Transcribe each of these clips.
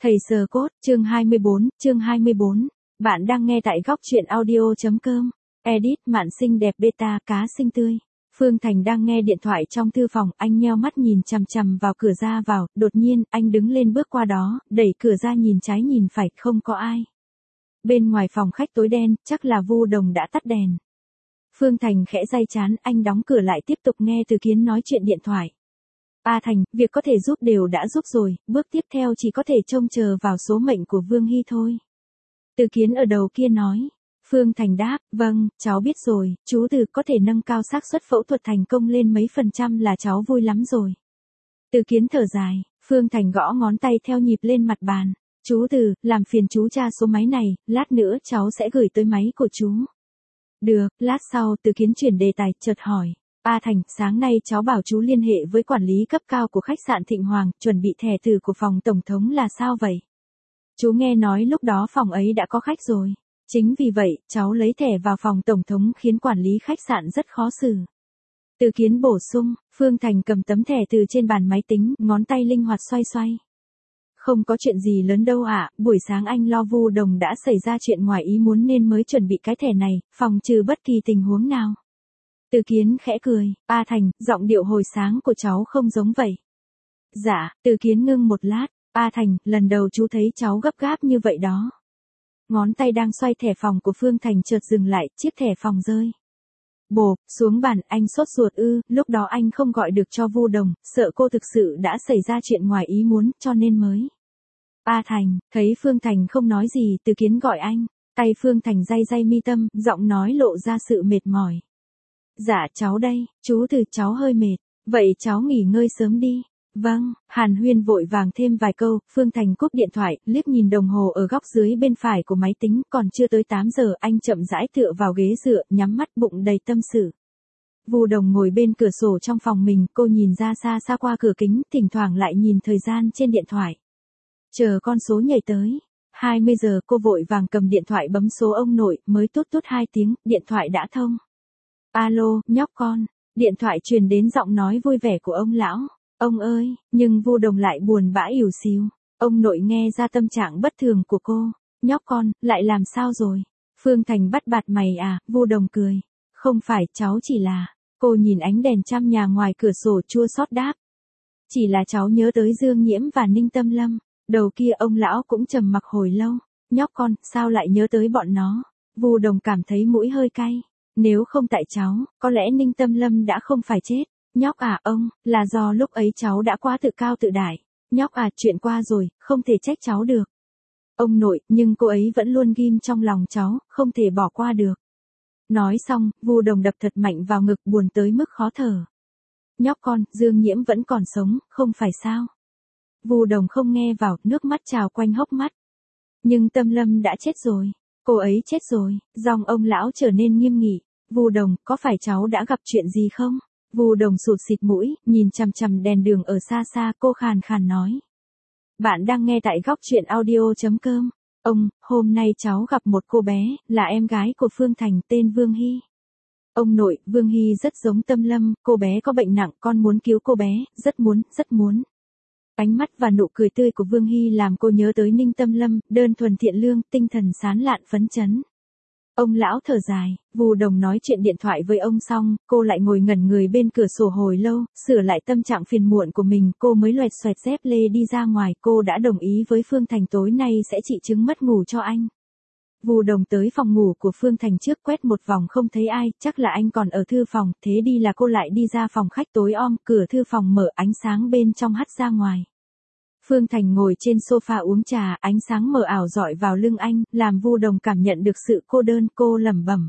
Thầy sờ cốt, chương 24. Bạn đang nghe tại góc truyện audio.com. Edit Mạn Xinh Đẹp Beta Cá Xinh Tươi. Phương Thành đang nghe điện thoại trong thư phòng, anh nheo mắt nhìn chằm chằm vào cửa ra vào, đột nhiên, anh đứng lên bước qua đó, đẩy cửa ra nhìn trái nhìn phải, không có ai. Bên ngoài phòng khách tối đen, chắc là Vu Đồng đã tắt đèn. Phương Thành khẽ day chán, anh đóng cửa lại tiếp tục nghe Từ Kiến nói chuyện điện thoại. A Thành, việc có thể giúp đều đã giúp rồi, bước tiếp theo chỉ có thể trông chờ vào số mệnh của Vương Hy thôi. Từ Kiến ở đầu kia nói. Phương Thành đáp, vâng, cháu biết rồi, chú Từ có thể nâng cao xác suất phẫu thuật thành công lên mấy % là cháu vui lắm rồi. Từ Kiến thở dài, Phương Thành gõ ngón tay theo nhịp lên mặt bàn. Chú Từ, làm phiền chú tra số máy này, lát nữa cháu sẽ gửi tới máy của chú. Được, lát sau Từ Kiến chuyển đề tài, chợt hỏi. A Thành, sáng nay cháu bảo chú liên hệ với quản lý cấp cao của khách sạn Thịnh Hoàng, chuẩn bị thẻ từ của phòng tổng thống là sao vậy? Chú nghe nói lúc đó phòng ấy đã có khách rồi. Chính vì vậy, cháu lấy thẻ vào phòng tổng thống khiến quản lý khách sạn rất khó xử. Từ Kiến bổ sung, Phương Thành cầm tấm thẻ từ trên bàn máy tính, ngón tay linh hoạt xoay xoay. Không có chuyện gì lớn đâu ạ, buổi sáng anh lo Vu Đồng đã xảy ra chuyện ngoài ý muốn nên mới chuẩn bị cái thẻ này, phòng trừ bất kỳ tình huống nào. Từ Kiến khẽ cười, A Thành, giọng điệu hồi sáng của cháu không giống vậy. Dạ, Từ Kiến ngưng một lát, A Thành, lần đầu chú thấy cháu gấp gáp như vậy đó. Ngón tay đang xoay thẻ phòng của Phương Thành chợt dừng lại, chiếc thẻ phòng rơi. Bộp, xuống bàn, anh sốt ruột lúc đó anh không gọi được cho Vu Đồng, sợ cô thực sự đã xảy ra chuyện ngoài ý muốn, cho nên mới. A Thành, thấy Phương Thành không nói gì, Từ Kiến gọi anh, tay Phương Thành day day mi tâm, giọng nói lộ ra sự mệt mỏi. Dạ cháu đây, chú Từ cháu hơi mệt, vậy cháu nghỉ ngơi sớm đi. Vâng, Hàn Huyên vội vàng thêm vài câu, Phương Thành cúp điện thoại, liếc nhìn đồng hồ ở góc dưới bên phải của máy tính, còn chưa tới 8 giờ, anh chậm rãi tựa vào ghế dựa, nhắm mắt bụng đầy tâm sự. Vu Đồng ngồi bên cửa sổ trong phòng mình, cô nhìn ra xa xa qua cửa kính, thỉnh thoảng lại nhìn thời gian trên điện thoại. Chờ con số nhảy tới 20 giờ, cô vội vàng cầm điện thoại bấm số ông nội, mới tút tút 2 tiếng, điện thoại đã thông. Alo, nhóc con, điện thoại truyền đến giọng nói vui vẻ của ông lão. Ông ơi, nhưng Vu Đồng lại buồn bã ỉu xìu. Ông nội nghe ra tâm trạng bất thường của cô. Nhóc con, lại làm sao rồi? Phương Thành bắt bạt mày à, Vu Đồng cười. Không phải, cháu chỉ là. Cô nhìn ánh đèn trăm nhà ngoài cửa sổ chua xót đáp. Chỉ là cháu nhớ tới Dương Nhiễm và Ninh Tâm Lâm. Đầu kia ông lão cũng trầm mặc hồi lâu. Nhóc con, sao lại nhớ tới bọn nó? Vu Đồng cảm thấy mũi hơi cay. Nếu không tại cháu, có lẽ Ninh Tâm Lâm đã không phải chết. Nhóc à ông, là do lúc ấy cháu đã quá tự cao tự đại. Nhóc à, chuyện qua rồi, không thể trách cháu được. Ông nội, nhưng cô ấy vẫn luôn ghim trong lòng cháu, không thể bỏ qua được. Nói xong, Vu Đồng đập thật mạnh vào ngực, buồn tới mức khó thở. Nhóc con, Dương Nhiễm vẫn còn sống, không phải sao? Vu Đồng không nghe vào, nước mắt trào quanh hốc mắt. Nhưng Tâm Lâm đã chết rồi. Cô ấy chết rồi, giọng ông lão trở nên nghiêm nghị. Vu Đồng, có phải cháu đã gặp chuyện gì không? Vu Đồng sụt xịt mũi, nhìn chằm chằm đèn đường ở xa xa, cô khàn khàn nói. Bạn đang nghe tại góc truyện audio.com. Ông, hôm nay cháu gặp một cô bé, là em gái của Phương Thành, tên Vương Hy. Ông nội, Vương Hy rất giống Tâm Lâm, cô bé có bệnh nặng, con muốn cứu cô bé, rất muốn. Ánh mắt và nụ cười tươi của Vương Hy làm cô nhớ tới Ninh Tâm Lâm, đơn thuần thiện lương, tinh thần sáng lạn phấn chấn. Ông lão thở dài, Vu Đồng nói chuyện điện thoại với ông xong, cô lại ngồi ngẩn người bên cửa sổ hồi lâu, sửa lại tâm trạng phiền muộn của mình, cô mới loẹt xoẹt dép lê đi ra ngoài, cô đã đồng ý với Phương Thành tối nay sẽ trị chứng mất ngủ cho anh. Vu Đồng tới phòng ngủ của Phương Thành trước, quét một vòng không thấy ai, chắc là anh còn ở thư phòng, thế đi là cô lại đi ra phòng khách tối om, cửa thư phòng mở, ánh sáng bên trong hắt ra ngoài. Phương Thành ngồi trên sofa uống trà, ánh sáng mờ ảo dọi vào lưng anh, làm Vu Đồng cảm nhận được sự cô đơn, cô lẩm bẩm.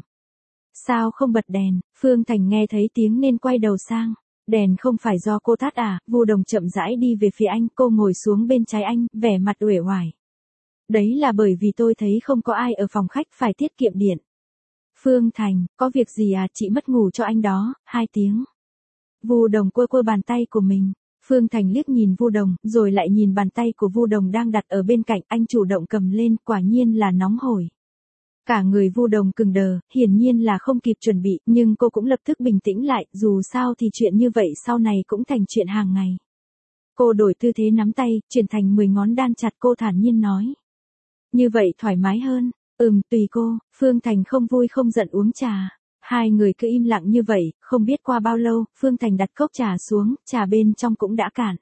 Sao không bật đèn? Phương Thành nghe thấy tiếng nên quay đầu sang. Đèn không phải do cô tắt à? Vu Đồng chậm rãi đi về phía anh, cô ngồi xuống bên trái anh, vẻ mặt uể oải. Đấy là bởi vì tôi thấy không có ai ở phòng khách, phải tiết kiệm điện. Phương Thành, có việc gì à, chị mất ngủ cho anh đó, 2 tiếng. Vu Đồng quơ bàn tay của mình. Phương Thành liếc nhìn Vu Đồng, rồi lại nhìn bàn tay của Vu Đồng đang đặt ở bên cạnh, anh chủ động cầm lên, quả nhiên là nóng hổi. Cả người Vu Đồng cứng đờ, hiển nhiên là không kịp chuẩn bị, nhưng cô cũng lập tức bình tĩnh lại, dù sao thì chuyện như vậy sau này cũng thành chuyện hàng ngày. Cô đổi tư thế nắm tay, chuyển thành 10 ngón đan chặt, cô thản nhiên nói. Như vậy thoải mái hơn. Tùy cô. Phương Thành không vui không giận uống trà. Hai người cứ im lặng như vậy, không biết qua bao lâu, Phương Thành đặt cốc trà xuống, trà bên trong cũng đã cạn.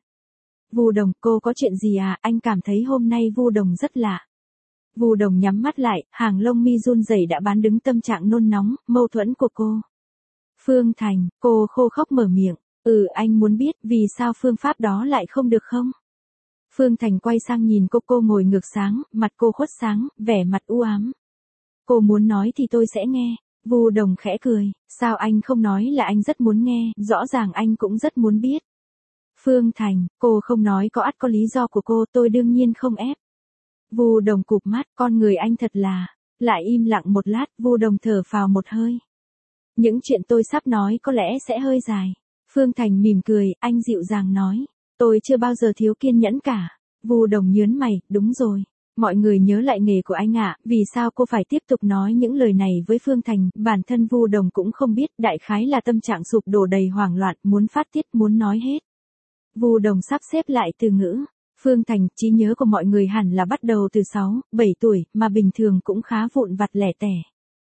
Vu Đồng, cô có chuyện gì à? Anh cảm thấy hôm nay Vu Đồng rất lạ. Vu Đồng nhắm mắt lại, hàng lông mi run rẩy đã bán đứng tâm trạng nôn nóng, mâu thuẫn của cô. Phương Thành, cô khô khốc mở miệng. Anh muốn biết vì sao phương pháp đó lại không được không? Phương Thành quay sang nhìn cô ngồi ngược sáng, mặt cô khuất sáng, vẻ mặt u ám. Cô muốn nói thì tôi sẽ nghe. Vu Đồng khẽ cười, sao anh không nói là anh rất muốn nghe, rõ ràng anh cũng rất muốn biết. Phương Thành, cô không nói có ắt có lý do của cô, tôi đương nhiên không ép. Vu Đồng cụp mắt, con người anh thật là. Lại im lặng một lát, Vu Đồng thở phào một hơi. Những chuyện tôi sắp nói có lẽ sẽ hơi dài. Phương Thành mỉm cười, anh dịu dàng nói. Tôi chưa bao giờ thiếu kiên nhẫn cả. Vu Đồng nhớn mày, đúng rồi. Mọi người nhớ lại nghề của anh ạ, vì sao cô phải tiếp tục nói những lời này với Phương Thành, bản thân Vu Đồng cũng không biết, đại khái là tâm trạng sụp đổ đầy hoảng loạn, muốn phát tiết, muốn nói hết. Vu Đồng sắp xếp lại từ ngữ. Phương Thành, trí nhớ của mọi người hẳn là bắt đầu từ 6, 7 tuổi, mà bình thường cũng khá vụn vặt lẻ tẻ.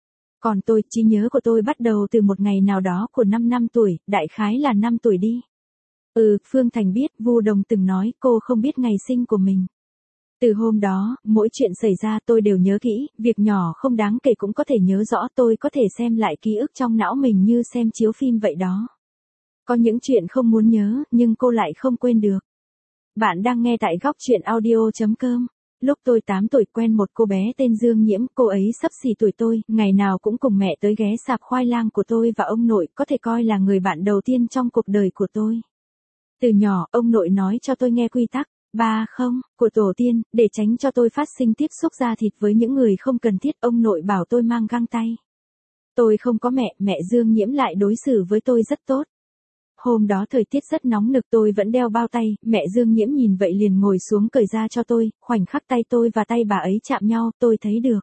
Còn tôi, trí nhớ của tôi bắt đầu từ một ngày nào đó của 5 tuổi, đại khái là 5 tuổi đi. Phương Thành biết, Vu Đồng từng nói cô không biết ngày sinh của mình. Từ hôm đó, mỗi chuyện xảy ra tôi đều nhớ kỹ, việc nhỏ không đáng kể cũng có thể nhớ rõ, tôi có thể xem lại ký ức trong não mình như xem chiếu phim vậy đó. Có những chuyện không muốn nhớ, nhưng cô lại không quên được. Bạn đang nghe tại góc chuyện audio.com. Lúc tôi 8 tuổi quen một cô bé tên Dương Nhiễm, cô ấy xấp xỉ tuổi tôi, ngày nào cũng cùng mẹ tới ghé sạp khoai lang của tôi và ông nội, có thể coi là người bạn đầu tiên trong cuộc đời của tôi. Từ nhỏ, ông nội nói cho tôi nghe quy tắc, 3 không, của tổ tiên, để tránh cho tôi phát sinh tiếp xúc da thịt với những người không cần thiết, ông nội bảo tôi mang găng tay. Tôi không có mẹ Dương Nhiễm lại đối xử với tôi rất tốt. Hôm đó thời tiết rất nóng nực tôi vẫn đeo bao tay, mẹ Dương Nhiễm nhìn vậy liền ngồi xuống cởi ra cho tôi, khoảnh khắc tay tôi và tay bà ấy chạm nhau, tôi thấy được.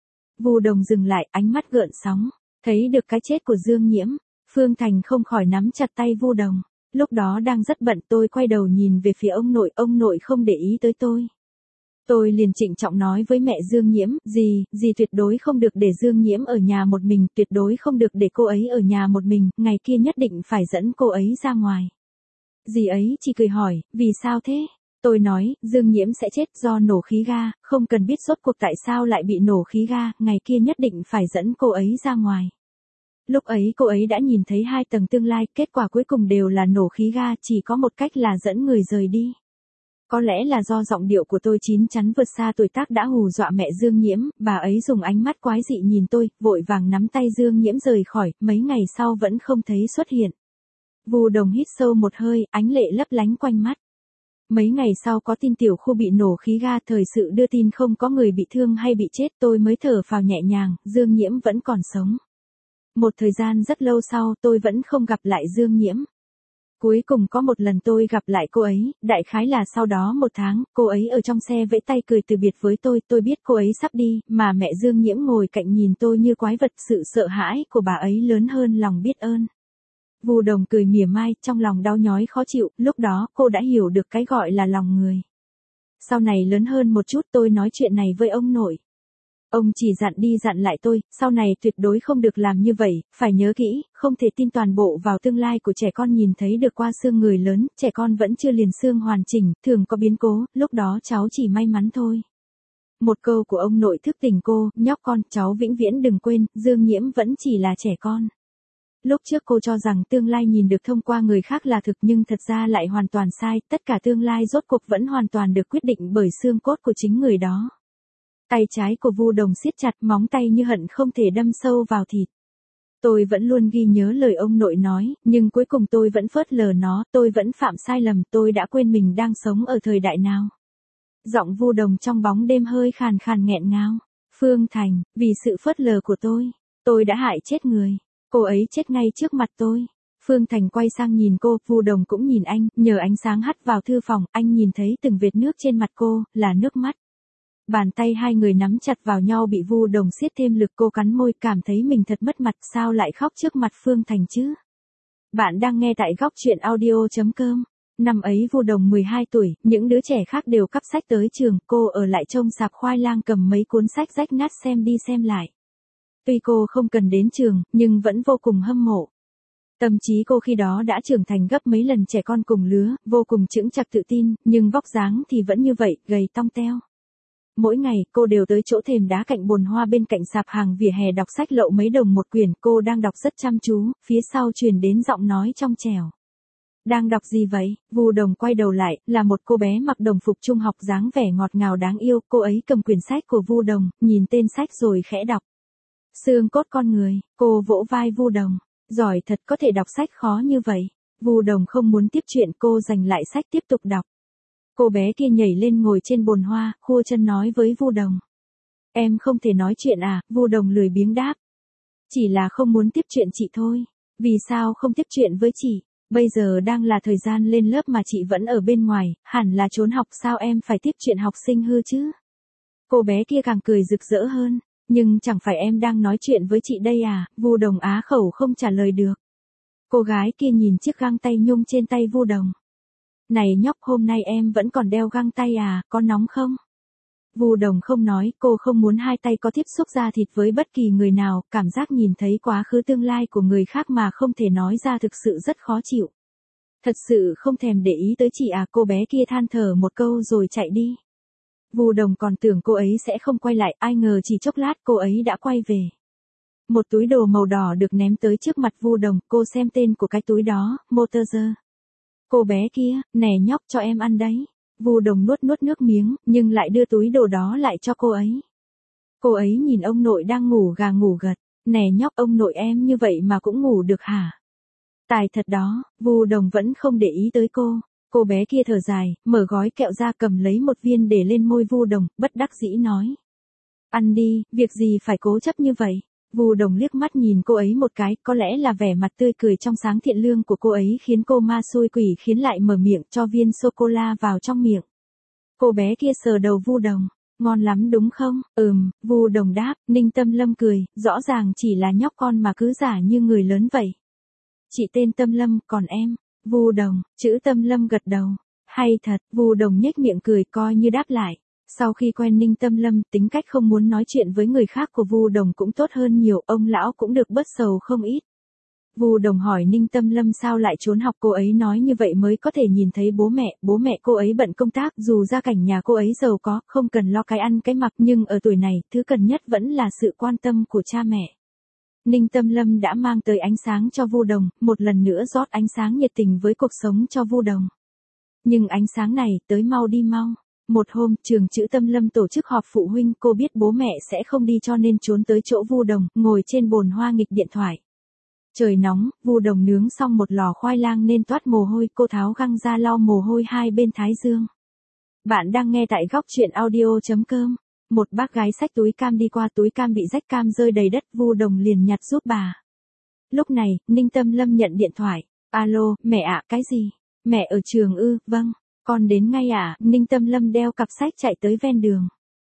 Vu Đồng dừng lại, ánh mắt gợn sóng, thấy được cái chết của Dương Nhiễm. Phương Thành không khỏi nắm chặt tay Vu Đồng. Lúc đó đang rất bận, tôi quay đầu nhìn về phía ông nội không để ý tới tôi. Tôi liền trịnh trọng nói với mẹ Dương Nhiễm, dì tuyệt đối không được để Dương Nhiễm ở nhà một mình, tuyệt đối không được để cô ấy ở nhà một mình, ngày kia nhất định phải dẫn cô ấy ra ngoài. Dì ấy chỉ cười hỏi, vì sao thế? Tôi nói, Dương Nhiễm sẽ chết do nổ khí ga, không cần biết rốt cuộc tại sao lại bị nổ khí ga, ngày kia nhất định phải dẫn cô ấy ra ngoài. Lúc ấy cô ấy đã nhìn thấy 2 tầng tương lai, kết quả cuối cùng đều là nổ khí ga, chỉ có một cách là dẫn người rời đi. Có lẽ là do giọng điệu của tôi chín chắn vượt xa tuổi tác đã hù dọa mẹ Dương Nhiễm, bà ấy dùng ánh mắt quái dị nhìn tôi, vội vàng nắm tay Dương Nhiễm rời khỏi, mấy ngày sau vẫn không thấy xuất hiện. Vu Đồng hít sâu một hơi, ánh lệ lấp lánh quanh mắt. Mấy ngày sau có tin tiểu khu bị nổ khí ga, thời sự đưa tin không có người bị thương hay bị chết, tôi mới thở phào nhẹ nhàng, Dương Nhiễm vẫn còn sống. Một thời gian rất lâu sau tôi vẫn không gặp lại Dương Nhiễm. Cuối cùng có một lần tôi gặp lại cô ấy, đại khái là sau đó 1 tháng, cô ấy ở trong xe vẫy tay cười từ biệt với tôi biết cô ấy sắp đi, mà mẹ Dương Nhiễm ngồi cạnh nhìn tôi như quái vật, sự sợ hãi của bà ấy lớn hơn lòng biết ơn. Vu Đồng cười mỉa mai, trong lòng đau nhói khó chịu, lúc đó cô đã hiểu được cái gọi là lòng người. Sau này lớn hơn một chút tôi nói chuyện này với ông nội. Ông chỉ dặn đi dặn lại tôi, sau này tuyệt đối không được làm như vậy, phải nhớ kỹ, không thể tin toàn bộ vào tương lai của trẻ con, nhìn thấy được qua xương người lớn, trẻ con vẫn chưa liền xương hoàn chỉnh, thường có biến cố, lúc đó cháu chỉ may mắn thôi. Một câu của ông nội thức tỉnh cô, nhóc con, cháu vĩnh viễn đừng quên, Dương Nhiễm vẫn chỉ là trẻ con. Lúc trước cô cho rằng tương lai nhìn được thông qua người khác là thực, nhưng thật ra lại hoàn toàn sai, tất cả tương lai rốt cuộc vẫn hoàn toàn được quyết định bởi xương cốt của chính người đó. Tay trái của Vu Đồng siết chặt, móng tay như hận không thể đâm sâu vào thịt. Tôi vẫn luôn ghi nhớ lời ông nội nói, nhưng cuối cùng tôi vẫn phớt lờ nó, tôi vẫn phạm sai lầm, tôi đã quên mình đang sống ở thời đại nào. Giọng Vu Đồng trong bóng đêm hơi khàn khàn nghẹn ngào. Phương Thành, vì sự phớt lờ của tôi đã hại chết người. Cô ấy chết ngay trước mặt tôi. Phương Thành quay sang nhìn cô, Vu Đồng cũng nhìn anh, nhờ ánh sáng hắt vào thư phòng, anh nhìn thấy từng vệt nước trên mặt cô, là nước mắt. Bàn tay hai người nắm chặt vào nhau bị Vu Đồng siết thêm lực, cô cắn môi, cảm thấy mình thật mất mặt, sao lại khóc trước mặt Phương Thành chứ? Bạn đang nghe tại góc chuyện audio.com. Năm ấy Vu Đồng 12 tuổi, những đứa trẻ khác đều cắp sách tới trường, cô ở lại trông sạp khoai lang cầm mấy cuốn sách rách nát xem đi xem lại. Tuy cô không cần đến trường, nhưng vẫn vô cùng hâm mộ. Tâm trí cô khi đó đã trưởng thành gấp mấy lần trẻ con cùng lứa, vô cùng chững chạc tự tin, nhưng vóc dáng thì vẫn như vậy, gầy tong teo. Mỗi ngày, cô đều tới chỗ thềm đá cạnh bồn hoa bên cạnh sạp hàng vỉa hè đọc sách lậu mấy đồng một quyển, cô đang đọc rất chăm chú, phía sau truyền đến giọng nói trong trẻo. Đang đọc gì vậy? Vu Đồng quay đầu lại, là một cô bé mặc đồng phục trung học dáng vẻ ngọt ngào đáng yêu, cô ấy cầm quyển sách của Vu Đồng, nhìn tên sách rồi khẽ đọc. Xương cốt con người, cô vỗ vai Vu Đồng. Giỏi thật, có thể đọc sách khó như vậy. Vu Đồng không muốn tiếp chuyện, cô giành lại sách tiếp tục đọc. Cô bé kia nhảy lên ngồi trên bồn hoa, khua chân nói với Vu Đồng. Em không thể nói chuyện à? Vu Đồng lười biếng đáp. Chỉ là không muốn tiếp chuyện chị thôi. Vì sao không tiếp chuyện với chị? Bây giờ đang là thời gian lên lớp mà chị vẫn ở bên ngoài, hẳn là trốn học, sao em phải tiếp chuyện học sinh hư chứ? Cô bé kia càng cười rực rỡ hơn. Nhưng chẳng phải em đang nói chuyện với chị đây à? Vu Đồng á khẩu không trả lời được. Cô gái kia nhìn chiếc găng tay nhung trên tay Vu Đồng. Này nhóc, hôm nay em vẫn còn đeo găng tay à, có nóng không? Vu Đồng không nói, cô không muốn hai tay có tiếp xúc da thịt với bất kỳ người nào, cảm giác nhìn thấy quá khứ tương lai của người khác mà không thể nói ra thực sự rất khó chịu. Thật sự không thèm để ý tới chị à? Cô bé kia than thở một câu rồi chạy đi. Vu Đồng còn tưởng cô ấy sẽ không quay lại, ai ngờ chỉ chốc lát cô ấy đã quay về. Một túi đồ màu đỏ được ném tới trước mặt Vu Đồng, cô xem tên của cái túi đó, Motorzer. Cô bé kia, nè nhóc, cho em ăn đấy. Vu Đồng nuốt nuốt nước miếng, nhưng lại đưa túi đồ đó lại cho cô ấy. Cô ấy nhìn ông nội đang ngủ gà ngủ gật. Nè nhóc, ông nội em như vậy mà cũng ngủ được hả? Tài thật đó. Vu Đồng vẫn không để ý tới cô. Cô bé kia thở dài, mở gói kẹo ra cầm lấy một viên để lên môi Vu Đồng, bất đắc dĩ nói. Ăn đi, việc gì phải cố chấp như vậy? Vu Đồng liếc mắt nhìn cô ấy một cái, có lẽ là vẻ mặt tươi cười trong sáng thiện lương của cô ấy khiến cô ma xui quỷ khiến lại mở miệng cho viên sô-cô-la vào trong miệng. Cô bé kia sờ đầu Vu Đồng. Ngon lắm đúng không? Vu Đồng đáp. Ninh Tâm Lâm cười, rõ ràng chỉ là nhóc con mà cứ giả như người lớn vậy. Chị tên Tâm Lâm, còn em? Vu Đồng, chữ Tâm Lâm gật đầu. Hay thật, Vu Đồng nhếch miệng cười coi như đáp lại. Sau khi quen Ninh Tâm Lâm, tính cách không muốn nói chuyện với người khác của Vu Đồng cũng tốt hơn nhiều, ông lão cũng được bớt sầu không ít. Vu Đồng hỏi Ninh Tâm Lâm sao lại trốn học, cô ấy nói như vậy mới có thể nhìn thấy bố mẹ cô ấy bận công tác, dù gia cảnh nhà cô ấy giàu có, không cần lo cái ăn cái mặc, nhưng ở tuổi này, thứ cần nhất vẫn là sự quan tâm của cha mẹ. Ninh Tâm Lâm đã mang tới ánh sáng cho Vu Đồng, một lần nữa rót ánh sáng nhiệt tình với cuộc sống cho Vu Đồng. Nhưng ánh sáng này, tới mau đi mau. Một hôm, trường chữ Tâm Lâm tổ chức họp phụ huynh, cô biết bố mẹ sẽ không đi cho nên trốn tới chỗ Vu Đồng, ngồi trên bồn hoa nghịch điện thoại. Trời nóng, Vu Đồng nướng xong một lò khoai lang nên toát mồ hôi, cô tháo găng ra lau mồ hôi hai bên thái dương. Bạn đang nghe tại góc truyện audio.com. Một bác gái xách túi cam đi qua, túi cam bị rách, cam rơi đầy đất, Vu Đồng liền nhặt giúp bà. Lúc này, Ninh Tâm Lâm nhận điện thoại. Alo, mẹ ạ, cái gì? Mẹ ở trường ư? Vâng, con đến ngay ạ. Ninh Tâm Lâm đeo cặp sách chạy tới ven đường.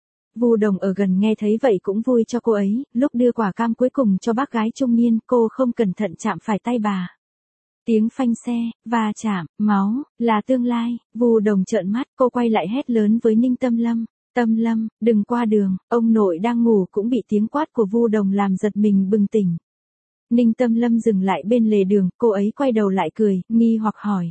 Vu Đồng ở gần nghe thấy vậy cũng vui cho cô ấy, lúc đưa quả cam cuối cùng cho bác gái trung niên, cô không cẩn thận chạm phải tay bà. Tiếng phanh xe, va chạm, máu, là tương lai. Vu Đồng trợn mắt, cô quay lại hét lớn với Ninh Tâm Lâm. Tâm Lâm, đừng qua đường, ông nội đang ngủ. Cũng bị tiếng quát của Vu Đồng làm giật mình bừng tỉnh. Ninh Tâm Lâm dừng lại bên lề đường, cô ấy quay đầu lại cười, nghi hoặc hỏi.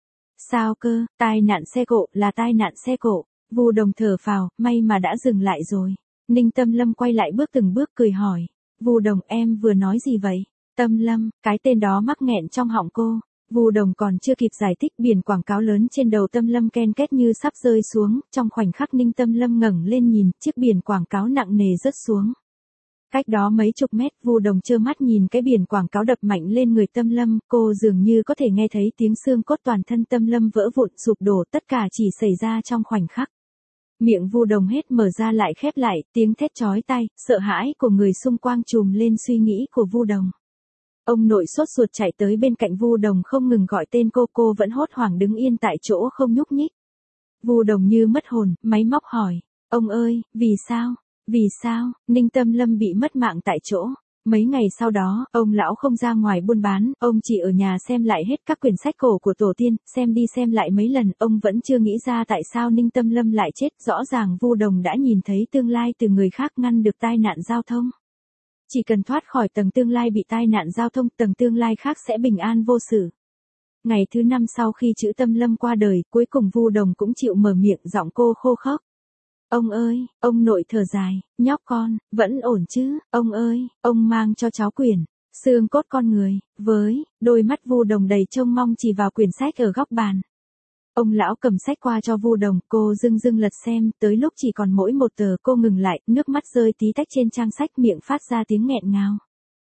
Sao cơ? Tai nạn xe cộ, là tai nạn xe cộ. Vu Đồng thở phào, may mà đã dừng lại rồi. Ninh Tâm Lâm quay lại bước từng bước cười hỏi. Vu Đồng, em vừa nói gì vậy? Tâm Lâm, cái tên đó mắc nghẹn trong họng cô. Vu Đồng còn chưa kịp giải thích, biển quảng cáo lớn trên đầu Tâm Lâm ken két như sắp rơi xuống, trong khoảnh khắc Ninh Tâm Lâm ngẩng lên nhìn, chiếc biển quảng cáo nặng nề rớt xuống. Cách đó mấy chục mét, Vu Đồng trơ mắt nhìn cái biển quảng cáo đập mạnh lên người Tâm Lâm, cô dường như có thể nghe thấy tiếng xương cốt toàn thân Tâm Lâm vỡ vụn sụp đổ, tất cả chỉ xảy ra trong khoảnh khắc. Miệng Vu Đồng hết mở ra lại khép lại, tiếng thét chói tai, sợ hãi của người xung quanh trùm lên suy nghĩ của Vu Đồng. Ông nội sốt ruột chạy tới bên cạnh Vu Đồng không ngừng gọi tên cô vẫn hốt hoảng đứng yên tại chỗ không nhúc nhích. Vu Đồng như mất hồn, máy móc hỏi, ông ơi, vì sao? Vì sao? Ninh Tâm Lâm bị mất mạng tại chỗ. Mấy ngày sau đó, ông lão không ra ngoài buôn bán, ông chỉ ở nhà xem lại hết các quyển sách cổ của tổ tiên, xem đi xem lại mấy lần, ông vẫn chưa nghĩ ra tại sao Ninh Tâm Lâm lại chết, rõ ràng Vu Đồng đã nhìn thấy tương lai từ người khác ngăn được tai nạn giao thông. Chỉ cần thoát khỏi tầng tương lai bị tai nạn giao thông, tầng tương lai khác sẽ bình an vô sự. Ngày thứ 5 sau khi chữ Tâm Lâm qua đời, cuối cùng Vu Đồng cũng chịu mở miệng, giọng cô khô khốc. Ông ơi, ông nội thở dài, nhóc con, vẫn ổn chứ, ông ơi, ông mang cho cháu quyển, xương cốt con người, với, đôi mắt Vu Đồng đầy trông mong chỉ vào quyển sách ở góc bàn. Ông lão cầm sách qua cho Vu Đồng, cô dưng dưng lật xem, tới lúc chỉ còn mỗi một tờ cô ngừng lại, nước mắt rơi tí tách trên trang sách, miệng phát ra tiếng nghẹn ngào.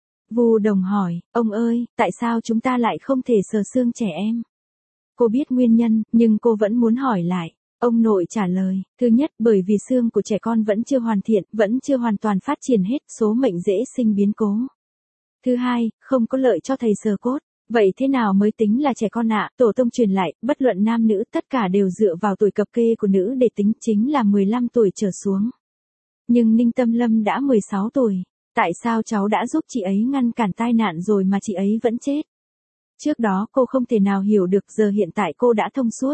Vu Đồng hỏi, ông ơi, tại sao chúng ta lại không thể sờ xương trẻ em? Cô biết nguyên nhân, nhưng cô vẫn muốn hỏi lại. Ông nội trả lời, thứ nhất bởi vì xương của trẻ con vẫn chưa hoàn thiện, vẫn chưa hoàn toàn phát triển hết, số mệnh dễ sinh biến cố. Thứ hai, không có lợi cho thầy sờ cốt. Vậy thế nào mới tính là trẻ con ạ? Tổ tông truyền lại, bất luận nam nữ, tất cả đều dựa vào tuổi cập kê của nữ để tính, chính là 15 tuổi trở xuống. Nhưng Ninh Tâm Lâm đã 16 tuổi. Tại sao cháu đã giúp chị ấy ngăn cản tai nạn rồi mà chị ấy vẫn chết? Trước đó cô không thể nào hiểu được, giờ hiện tại cô đã thông suốt.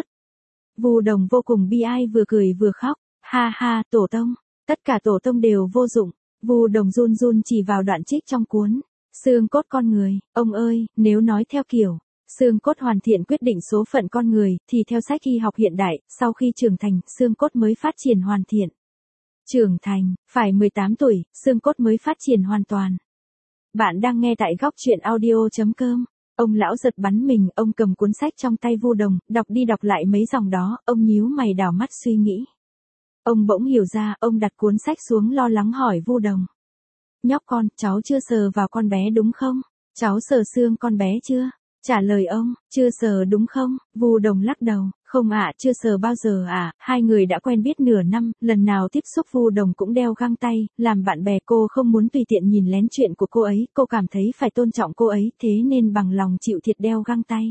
Vu Đồng vô cùng bi ai, vừa cười vừa khóc. Ha ha, tổ tông. Tất cả tổ tông đều vô dụng. Vu Đồng run run chỉ vào đoạn trích trong cuốn. Xương cốt con người, ông ơi, nếu nói theo kiểu xương cốt hoàn thiện quyết định số phận con người, thì theo sách y học hiện đại, sau khi trưởng thành, xương cốt mới phát triển hoàn thiện. Trưởng thành, phải 18 tuổi, xương cốt mới phát triển hoàn toàn. Bạn đang nghe tại góc truyện audio.com. Ông lão giật bắn mình, ông cầm cuốn sách trong tay Vu Đồng, đọc đi đọc lại mấy dòng đó, ông nhíu mày đảo mắt suy nghĩ. Ông bỗng hiểu ra, ông đặt cuốn sách xuống lo lắng hỏi Vu Đồng. Nhóc con, cháu chưa sờ vào con bé đúng không? Cháu sờ xương con bé chưa? Trả lời ông, chưa sờ đúng không? Vu Đồng lắc đầu, không ạ, chưa sờ bao giờ ạ. Hai người đã quen biết nửa năm, lần nào tiếp xúc Vu Đồng cũng đeo găng tay, làm bạn bè, cô không muốn tùy tiện nhìn lén chuyện của cô ấy, cô cảm thấy phải tôn trọng cô ấy, thế nên bằng lòng chịu thiệt đeo găng tay.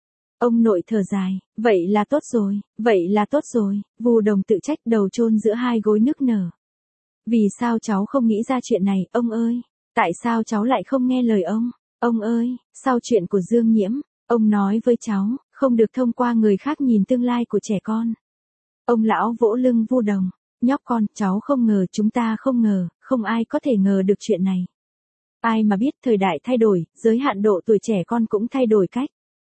Ông nội thở dài, vậy là tốt rồi, vậy là tốt rồi. Vu Đồng tự trách, đầu chôn giữa hai gối nức nở. Vì sao cháu không nghĩ ra chuyện này, ông ơi? Tại sao cháu lại không nghe lời ông? Ông ơi, sau chuyện của Dương Nhiễm, ông nói với cháu, không được thông qua người khác nhìn tương lai của trẻ con. Ông lão vỗ lưng Vu Đồng, nhóc con, cháu không ngờ, chúng ta không ngờ, không ai có thể ngờ được chuyện này. Ai mà biết thời đại thay đổi, giới hạn độ tuổi trẻ con cũng thay đổi cách.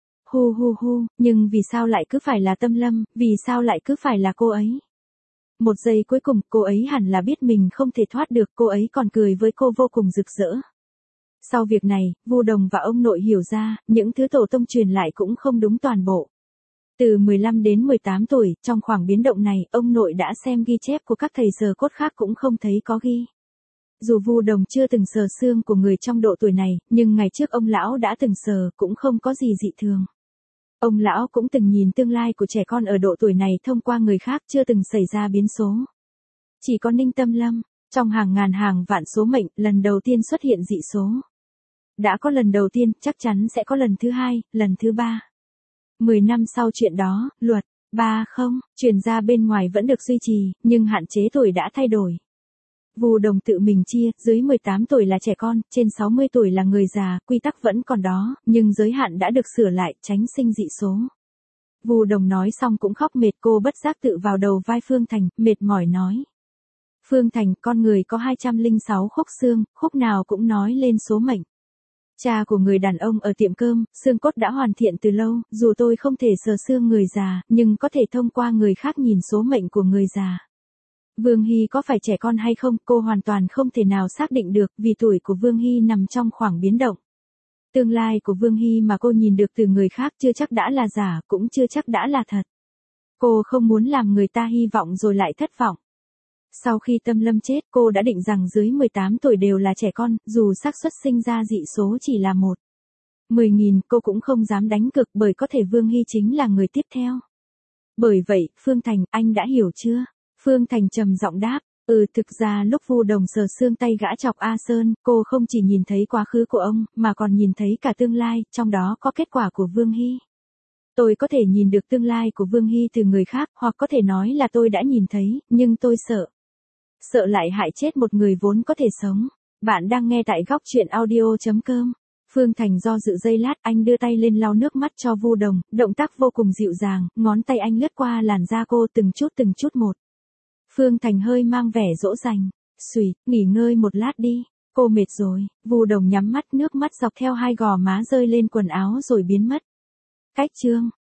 Hu hu hu, nhưng vì sao lại cứ phải là Tâm Lâm, vì sao lại cứ phải là cô ấy? Một giây cuối cùng, cô ấy hẳn là biết mình không thể thoát được, cô ấy còn cười với cô vô cùng rực rỡ. Sau việc này, Vu Đồng và ông nội hiểu ra, những thứ tổ tông truyền lại cũng không đúng toàn bộ. Từ 15 đến 18 tuổi, trong khoảng biến động này, ông nội đã xem ghi chép của các thầy sờ cốt khác cũng không thấy có ghi. Dù Vu Đồng chưa từng sờ xương của người trong độ tuổi này, nhưng ngày trước ông lão đã từng sờ, cũng không có gì dị thường. Ông lão cũng từng nhìn tương lai của trẻ con ở độ tuổi này thông qua người khác, chưa từng xảy ra biến số. Chỉ có Ninh Tâm Lâm, trong hàng ngàn hàng vạn số mệnh, lần đầu tiên xuất hiện dị số. Đã có lần đầu tiên, chắc chắn sẽ có lần thứ hai, lần thứ ba. 10 năm sau chuyện đó, luật 30 truyền ra bên ngoài vẫn được duy trì, nhưng hạn chế tuổi đã thay đổi. Vu Đồng tự mình chia, dưới 18 tuổi là trẻ con, trên 60 tuổi là người già, quy tắc vẫn còn đó, nhưng giới hạn đã được sửa lại, tránh sinh dị số. Vu Đồng nói xong cũng khóc mệt, cô bất giác tự vào đầu vai Phương Thành, mệt mỏi nói. Phương Thành, con người có 206 khúc xương, khúc nào cũng nói lên số mệnh. Cha của người đàn ông ở tiệm cơm, xương cốt đã hoàn thiện từ lâu, dù tôi không thể sờ xương người già, nhưng có thể thông qua người khác nhìn số mệnh của người già. Vương Hy có phải trẻ con hay không, cô hoàn toàn không thể nào xác định được, vì tuổi của Vương Hy nằm trong khoảng biến động. Tương lai của Vương Hy mà cô nhìn được từ người khác chưa chắc đã là giả, cũng chưa chắc đã là thật. Cô không muốn làm người ta hy vọng rồi lại thất vọng. Sau khi Tâm Lâm chết, cô đã định rằng dưới 18 tuổi đều là trẻ con, dù xác suất sinh ra dị số chỉ là 1/10.000, cô cũng không dám đánh cược, bởi có thể Vương Hy chính là người tiếp theo. Bởi vậy, Phương Thành, anh đã hiểu chưa? Phương Thành trầm giọng đáp, thực ra lúc Vu Đồng sờ xương tay gã chọc A Sơn, cô không chỉ nhìn thấy quá khứ của ông, mà còn nhìn thấy cả tương lai, trong đó có kết quả của Vương Hy. Tôi có thể nhìn được tương lai của Vương Hy từ người khác, hoặc có thể nói là tôi đã nhìn thấy, nhưng tôi sợ. Sợ lại hại chết một người vốn có thể sống. Bạn đang nghe tại góc chuyện audio.com. Phương Thành do dự giây lát, anh đưa tay lên lau nước mắt cho Vu Đồng, động tác vô cùng dịu dàng, ngón tay anh lướt qua làn da cô từng chút một. Phương Thành hơi mang vẻ dỗ dành. Xùi, nghỉ ngơi một lát đi, cô mệt rồi. Vu Đồng nhắm mắt, nước mắt dọc theo hai gò má rơi lên quần áo rồi biến mất. Cách chương